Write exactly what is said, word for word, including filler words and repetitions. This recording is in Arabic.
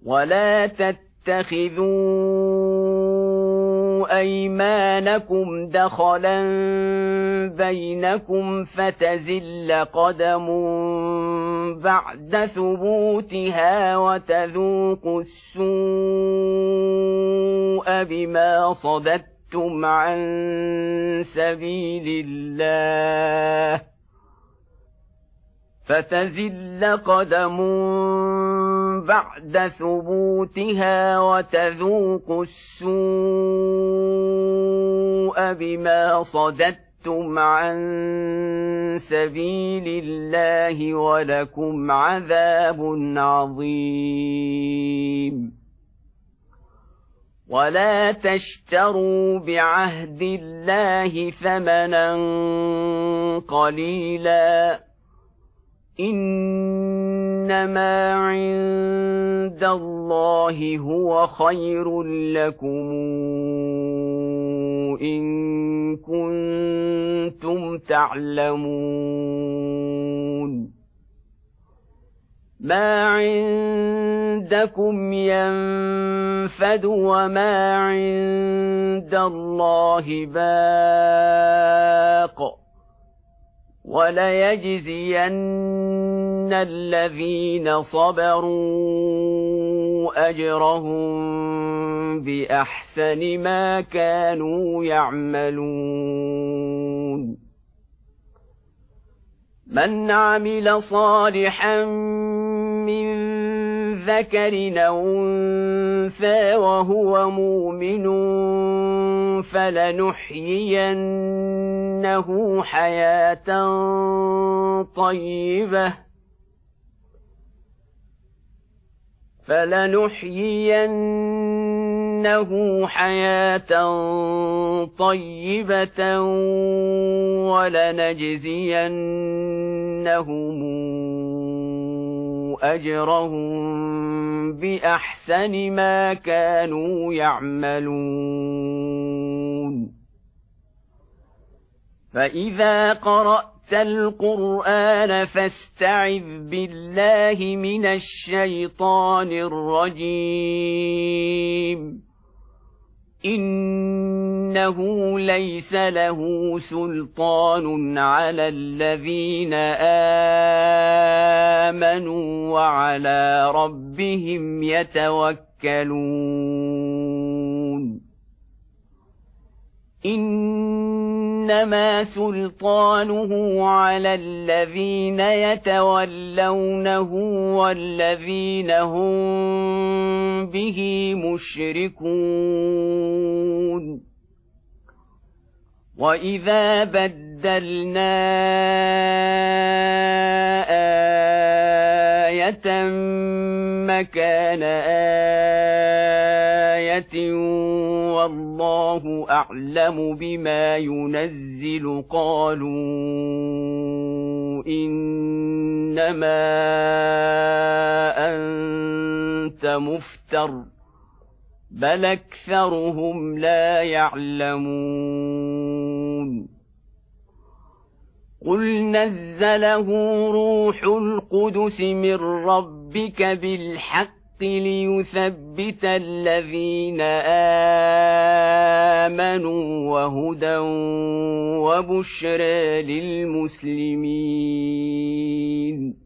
ولا تتخذوا أيمانكم دخلا بينكم فتزل قدم بعد ثبوتها وتذوقوا السوء بما صددتم عن سبيل الله فتزل قدم بعد ثبوتها وتذوقوا السوء بما صددتم عن سبيل الله ولكم عذاب عظيم. ولا تشتروا بعهد الله ثمنا قليلا إنما عند الله هو خير لكم إن كنتم تعلمون. ما عندكم ينفد وما عند الله باق وليجزين الذين صبروا أجرهم بأحسن ما كانوا يعملون. من عمل صالحا من ذكر أو أنثى وهو مؤمن فلنحيينه حياة طيبة فلنحيينه حياة طيبة ولنجزينهم أجرهم بأحسن ما كانوا يعملون. فإذا قرأت القرآن فاستعذ بالله من الشيطان الرجيم. إنه ليس له سلطان على الذين آمنوا وعلى ربهم يتوكلون. إنما سلطانه على الذين يتولونه والذين هم به مشركون. وإذا بدلنا آية مكان آية والله أعلم بما ينزل قالوا إنما أنت مفتر بل أكثرهم لا يعلمون. قل نزله روح القدس من ربك بالحق ليثبت الذين آمنوا وهدى وبشرى للمسلمين.